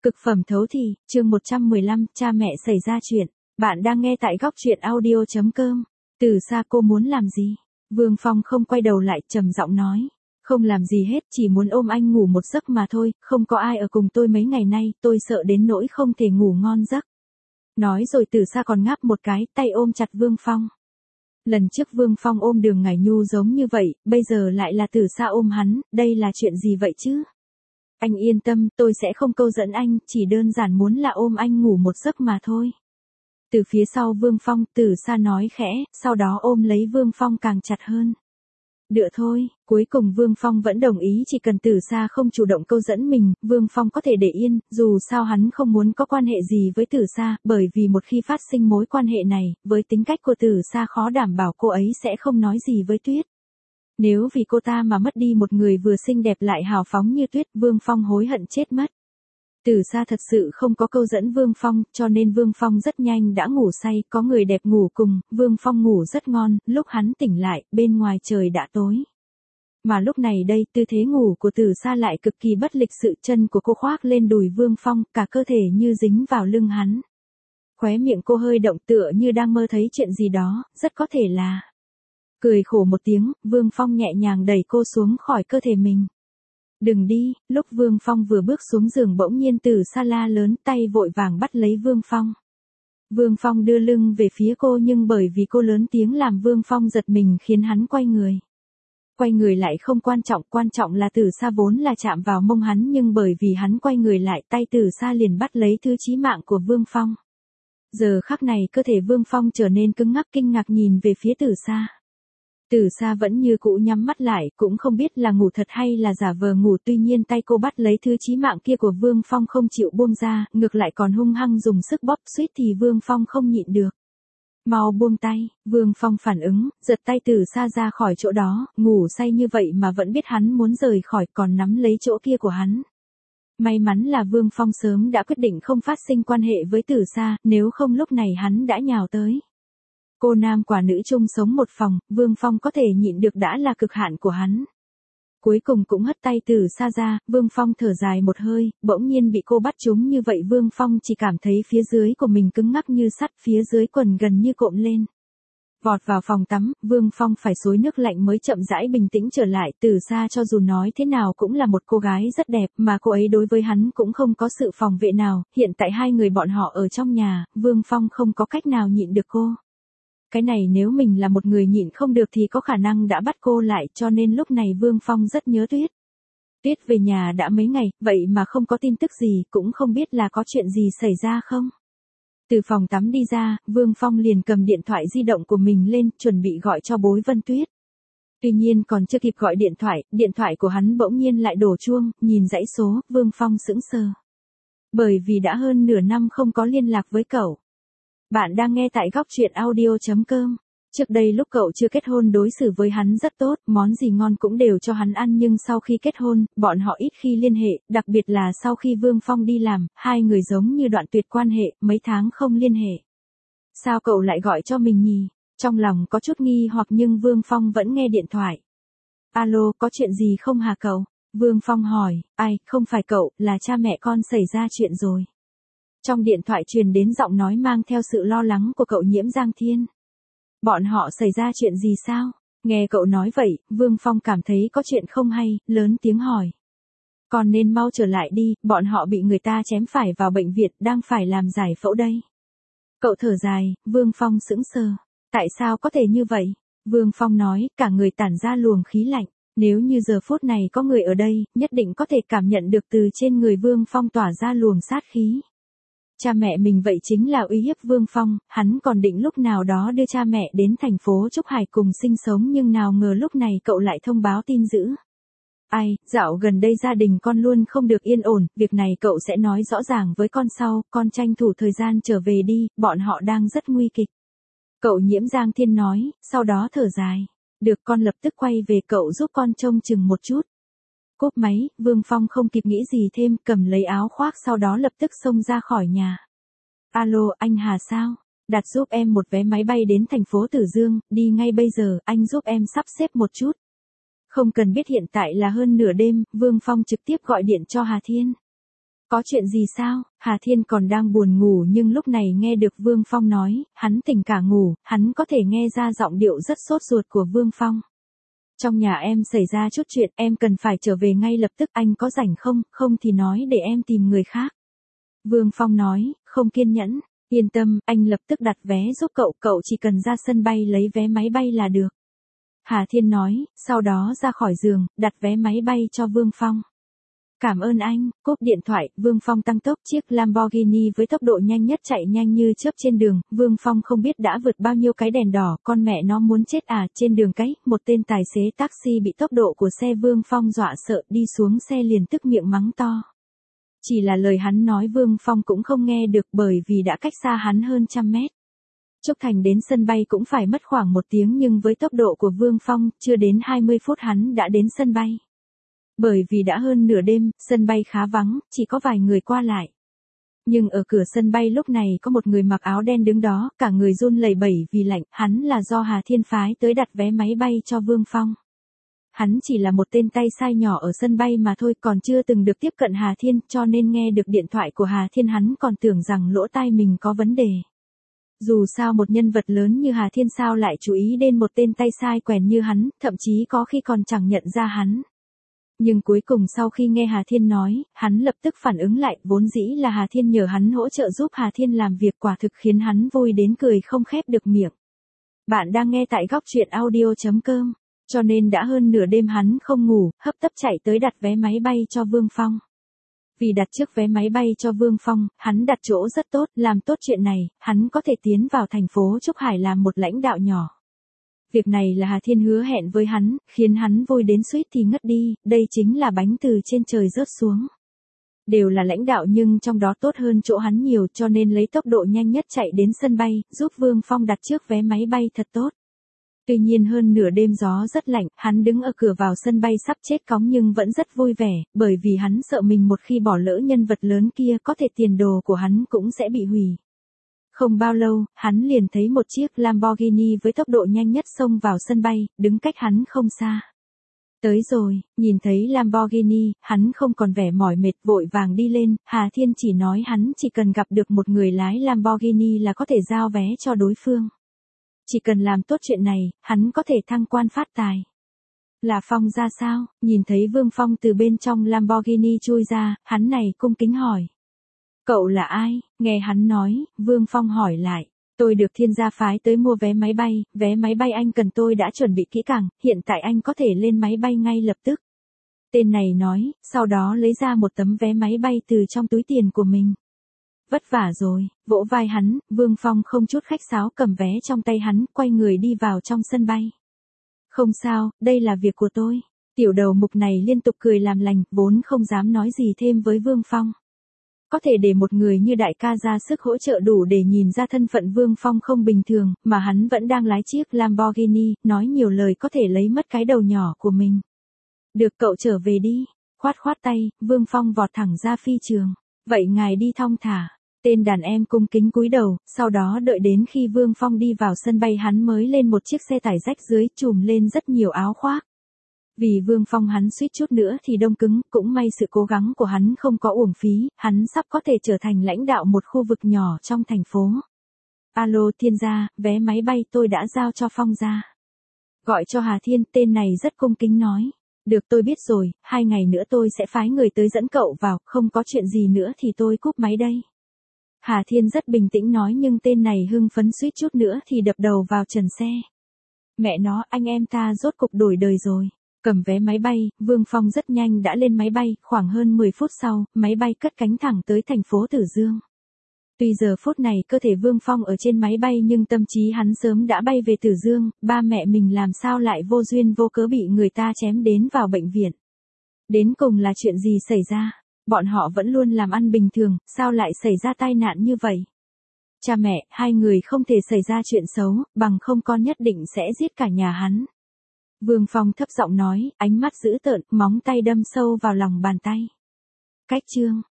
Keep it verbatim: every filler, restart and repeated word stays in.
Cực phẩm thấu thị, chương một trăm mười lăm, cha mẹ xảy ra chuyện. Bạn đang nghe tại góc truyện audio chấm com. Từ xa cô muốn làm gì? Vương Phong không quay đầu lại, trầm giọng nói. Không làm gì hết, chỉ muốn ôm anh ngủ một giấc mà thôi, không có ai ở cùng tôi mấy ngày nay, tôi sợ đến nỗi không thể ngủ ngon giấc. Nói rồi từ xa còn ngáp một cái, tay ôm chặt Vương Phong. Lần trước Vương Phong ôm Đường Ngải Nhu giống như vậy, bây giờ lại là từ xa ôm hắn, đây là chuyện gì vậy chứ? Anh yên tâm, tôi sẽ không câu dẫn anh, chỉ đơn giản muốn là ôm anh ngủ một giấc mà thôi. Từ phía sau Vương Phong, từ xa nói khẽ, sau đó ôm lấy Vương Phong càng chặt hơn. Được thôi, cuối cùng Vương Phong vẫn đồng ý, chỉ cần từ xa không chủ động câu dẫn mình, Vương Phong có thể để yên, dù sao hắn không muốn có quan hệ gì với từ xa, bởi vì một khi phát sinh mối quan hệ này, với tính cách của từ xa khó đảm bảo cô ấy sẽ không nói gì với Tuyết. Nếu vì cô ta mà mất đi một người vừa xinh đẹp lại hào phóng như Tuyết, Vương Phong hối hận chết mất. Từ xa thật sự không có câu dẫn Vương Phong, cho nên Vương Phong rất nhanh đã ngủ say, có người đẹp ngủ cùng, Vương Phong ngủ rất ngon, lúc hắn tỉnh lại, bên ngoài trời đã tối. Mà lúc này đây, tư thế ngủ của từ xa lại cực kỳ bất lịch sự, chân của cô khoác lên đùi Vương Phong, cả cơ thể như dính vào lưng hắn. Khóe miệng cô hơi động tựa như đang mơ thấy chuyện gì đó, rất có thể là... Cười khổ một tiếng, Vương Phong nhẹ nhàng đẩy cô xuống khỏi cơ thể mình. Đừng đi, lúc Vương Phong vừa bước xuống giường bỗng nhiên từ xa la lớn, tay vội vàng bắt lấy Vương Phong. Vương Phong đưa lưng về phía cô nhưng bởi vì cô lớn tiếng làm Vương Phong giật mình khiến hắn quay người. Quay người lại không quan trọng, quan trọng là từ xa vốn là chạm vào mông hắn nhưng bởi vì hắn quay người lại tay từ xa liền bắt lấy thứ chí mạng của Vương Phong. Giờ khắc này cơ thể Vương Phong trở nên cứng ngắc kinh ngạc nhìn về phía từ xa. Từ xa vẫn như cũ nhắm mắt lại, cũng không biết là ngủ thật hay là giả vờ ngủ, tuy nhiên tay cô bắt lấy thứ chí mạng kia của Vương Phong không chịu buông ra, ngược lại còn hung hăng dùng sức bóp, suýt thì Vương Phong không nhịn được. Mau buông tay, Vương Phong phản ứng, giật tay từ xa ra khỏi chỗ đó, ngủ say như vậy mà vẫn biết hắn muốn rời khỏi, còn nắm lấy chỗ kia của hắn. May mắn là Vương Phong sớm đã quyết định không phát sinh quan hệ với từ xa, nếu không lúc này hắn đã nhào tới. Cô nam quả nữ chung sống một phòng, Vương Phong có thể nhịn được đã là cực hạn của hắn. Cuối cùng cũng hất tay từ xa ra, Vương Phong thở dài một hơi, bỗng nhiên bị cô bắt trúng như vậy Vương Phong chỉ cảm thấy phía dưới của mình cứng ngắc như sắt, phía dưới quần gần như cộm lên. Vọt vào phòng tắm, Vương Phong phải xối nước lạnh mới chậm rãi bình tĩnh trở lại, từ xa cho dù nói thế nào cũng là một cô gái rất đẹp, mà cô ấy đối với hắn cũng không có sự phòng vệ nào, hiện tại hai người bọn họ ở trong nhà, Vương Phong không có cách nào nhịn được cô. Cái này nếu mình là một người nhịn không được thì có khả năng đã bắt cô lại, cho nên lúc này Vương Phong rất nhớ Tuyết. Tuyết về nhà đã mấy ngày, vậy mà không có tin tức gì, cũng không biết là có chuyện gì xảy ra không. Từ phòng tắm đi ra, Vương Phong liền cầm điện thoại di động của mình lên, chuẩn bị gọi cho Bối Vân Tuyết. Tuy nhiên còn chưa kịp gọi điện thoại, điện thoại của hắn bỗng nhiên lại đổ chuông, nhìn dãy số, Vương Phong sững sờ. Bởi vì đã hơn nửa năm không có liên lạc với cậu. Bạn đang nghe tại góc truyện audio chấm com. Trước đây lúc cậu chưa kết hôn đối xử với hắn rất tốt, món gì ngon cũng đều cho hắn ăn nhưng sau khi kết hôn, bọn họ ít khi liên hệ, đặc biệt là sau khi Vương Phong đi làm, hai người giống như đoạn tuyệt quan hệ, mấy tháng không liên hệ. Sao cậu lại gọi cho mình nhỉ? Trong lòng có chút nghi hoặc nhưng Vương Phong vẫn nghe điện thoại. Alo, có chuyện gì không hả cậu? Vương Phong hỏi, ai, không phải cậu, là cha mẹ con xảy ra chuyện rồi. Trong điện thoại truyền đến giọng nói mang theo sự lo lắng của cậu Nhiễm Giang Thiên. Bọn họ xảy ra chuyện gì sao? Nghe cậu nói vậy, Vương Phong cảm thấy có chuyện không hay, lớn tiếng hỏi. Còn nên mau trở lại đi, bọn họ bị người ta chém phải vào bệnh viện, đang phải làm giải phẫu đây. Cậu thở dài, Vương Phong sững sờ. Tại sao có thể như vậy? Vương Phong nói, cả người tản ra luồng khí lạnh. Nếu như giờ phút này có người ở đây, nhất định có thể cảm nhận được từ trên người Vương Phong tỏa ra luồng sát khí. Cha mẹ mình vậy chính là uy hiếp Vương Phong, hắn còn định lúc nào đó đưa cha mẹ đến thành phố Trúc Hải cùng sinh sống nhưng nào ngờ lúc này cậu lại thông báo tin dữ. Ai, dạo gần đây gia đình con luôn không được yên ổn, việc này cậu sẽ nói rõ ràng với con sau, con tranh thủ thời gian trở về đi, bọn họ đang rất nguy kịch. Cậu Nhiễm Giang Thiên nói, sau đó thở dài. Được, con lập tức quay về, cậu giúp con trông chừng một chút. Cúp máy, Vương Phong không kịp nghĩ gì thêm, cầm lấy áo khoác sau đó lập tức xông ra khỏi nhà. Alo, anh Hà sao? Đặt giúp em một vé máy bay đến thành phố Tử Dương, đi ngay bây giờ, anh giúp em sắp xếp một chút. Không cần biết hiện tại là hơn nửa đêm, Vương Phong trực tiếp gọi điện cho Hà Thiên. Có chuyện gì sao? Hà Thiên còn đang buồn ngủ nhưng lúc này nghe được Vương Phong nói, hắn tỉnh cả ngủ, hắn có thể nghe ra giọng điệu rất sốt ruột của Vương Phong. Trong nhà em xảy ra chút chuyện, em cần phải trở về ngay lập tức, anh có rảnh không, không thì nói để em tìm người khác. Vương Phong nói, không kiên nhẫn, yên tâm, anh lập tức đặt vé giúp cậu, cậu chỉ cần ra sân bay lấy vé máy bay là được. Hà Thiên nói, sau đó ra khỏi giường, đặt vé máy bay cho Vương Phong. Cảm ơn anh, cúp điện thoại, Vương Phong tăng tốc chiếc Lamborghini với tốc độ nhanh nhất chạy nhanh như chớp trên đường, Vương Phong không biết đã vượt bao nhiêu cái đèn đỏ, con mẹ nó muốn chết à, trên đường cái, một tên tài xế taxi bị tốc độ của xe Vương Phong dọa sợ, đi xuống xe liền tức miệng mắng to. Chỉ là lời hắn nói Vương Phong cũng không nghe được bởi vì đã cách xa hắn hơn trăm mét. Trúc Thành đến sân bay cũng phải mất khoảng một tiếng nhưng với tốc độ của Vương Phong, chưa đến hai mươi phút hắn đã đến sân bay. Bởi vì đã hơn nửa đêm, sân bay khá vắng, chỉ có vài người qua lại. Nhưng ở cửa sân bay lúc này có một người mặc áo đen đứng đó, cả người run lẩy bẩy vì lạnh, hắn là do Hà Thiên phái tới đặt vé máy bay cho Vương Phong. Hắn chỉ là một tên tay sai nhỏ ở sân bay mà thôi, còn chưa từng được tiếp cận Hà Thiên, cho nên nghe được điện thoại của Hà Thiên hắn còn tưởng rằng lỗ tai mình có vấn đề. Dù sao một nhân vật lớn như Hà Thiên sao lại chú ý đến một tên tay sai quèn như hắn, thậm chí có khi còn chẳng nhận ra hắn. Nhưng cuối cùng sau khi nghe Hà Thiên nói, hắn lập tức phản ứng lại, vốn dĩ là Hà Thiên nhờ hắn hỗ trợ giúp Hà Thiên làm việc, quả thực khiến hắn vui đến cười không khép được miệng. Bạn đang nghe tại góc truyện audio chấm com, cho nên đã hơn nửa đêm hắn không ngủ, hấp tấp chạy tới đặt vé máy bay cho Vương Phong. Vì đặt trước vé máy bay cho Vương Phong, hắn đặt chỗ rất tốt, làm tốt chuyện này, hắn có thể tiến vào thành phố Trúc Hải làm một lãnh đạo nhỏ. Việc này là Hà Thiên hứa hẹn với hắn, khiến hắn vui đến suýt thì ngất đi, đây chính là bánh từ trên trời rớt xuống. Đều là lãnh đạo nhưng trong đó tốt hơn chỗ hắn nhiều cho nên lấy tốc độ nhanh nhất chạy đến sân bay, giúp Vương Phong đặt trước vé máy bay thật tốt. Tuy nhiên hơn nửa đêm gió rất lạnh, hắn đứng ở cửa vào sân bay sắp chết cóng nhưng vẫn rất vui vẻ, bởi vì hắn sợ mình một khi bỏ lỡ nhân vật lớn kia có thể tiền đồ của hắn cũng sẽ bị hủy. Không bao lâu, hắn liền thấy một chiếc Lamborghini với tốc độ nhanh nhất xông vào sân bay, đứng cách hắn không xa. Tới rồi, nhìn thấy Lamborghini, hắn không còn vẻ mỏi mệt vội vàng đi lên, Hà Thiên chỉ nói hắn chỉ cần gặp được một người lái Lamborghini là có thể giao vé cho đối phương. Chỉ cần làm tốt chuyện này, hắn có thể thăng quan phát tài. Là Phong ra sao? Nhìn thấy Vương Phong từ bên trong Lamborghini chui ra, hắn này cung kính hỏi. Cậu là ai? Nghe hắn nói, Vương Phong hỏi lại. Tôi được Thiên gia phái tới mua vé máy bay, vé máy bay anh cần tôi đã chuẩn bị kỹ càng, hiện tại anh có thể lên máy bay ngay lập tức. Tên này nói, sau đó lấy ra một tấm vé máy bay từ trong túi tiền của mình. Vất vả rồi, vỗ vai hắn, Vương Phong không chút khách sáo cầm vé trong tay hắn, quay người đi vào trong sân bay. Không sao, đây là việc của tôi. Tiểu đầu mục này liên tục cười làm lành, vốn không dám nói gì thêm với Vương Phong. Có thể để một người như đại ca ra sức hỗ trợ đủ để nhìn ra thân phận Vương Phong không bình thường, mà hắn vẫn đang lái chiếc Lamborghini, nói nhiều lời có thể lấy mất cái đầu nhỏ của mình. Được cậu trở về đi, khoát khoát tay, Vương Phong vọt thẳng ra phi trường. Vậy ngài đi thong thả. Tên đàn em cung kính cúi đầu, sau đó đợi đến khi Vương Phong đi vào sân bay hắn mới lên một chiếc xe tải rách dưới trùm lên rất nhiều áo khoác. Vì Vương Phong hắn suýt chút nữa thì đông cứng, cũng may sự cố gắng của hắn không có uổng phí, hắn sắp có thể trở thành lãnh đạo một khu vực nhỏ trong thành phố. Alo Thiên gia, vé máy bay tôi đã giao cho Phong gia. Gọi cho Hà Thiên, tên này rất cung kính nói. Được tôi biết rồi, hai ngày nữa tôi sẽ phái người tới dẫn cậu vào, không có chuyện gì nữa thì tôi cúp máy đây. Hà Thiên rất bình tĩnh nói nhưng tên này hưng phấn suýt chút nữa thì đập đầu vào trần xe. Mẹ nó, anh em ta rốt cục đổi đời rồi. Cầm vé máy bay, Vương Phong rất nhanh đã lên máy bay, khoảng hơn mười phút sau, máy bay cất cánh thẳng tới thành phố Tử Dương. Tuy giờ phút này cơ thể Vương Phong ở trên máy bay nhưng tâm trí hắn sớm đã bay về Tử Dương, ba mẹ mình làm sao lại vô duyên vô cớ bị người ta chém đến vào bệnh viện. Đến cùng là chuyện gì xảy ra? Bọn họ vẫn luôn làm ăn bình thường, sao lại xảy ra tai nạn như vậy? Cha mẹ, hai người không thể xảy ra chuyện xấu, bằng không con nhất định sẽ giết cả nhà hắn. Vương Phong thấp giọng nói, ánh mắt dữ tợn, móng tay đâm sâu vào lòng bàn tay. Cách chương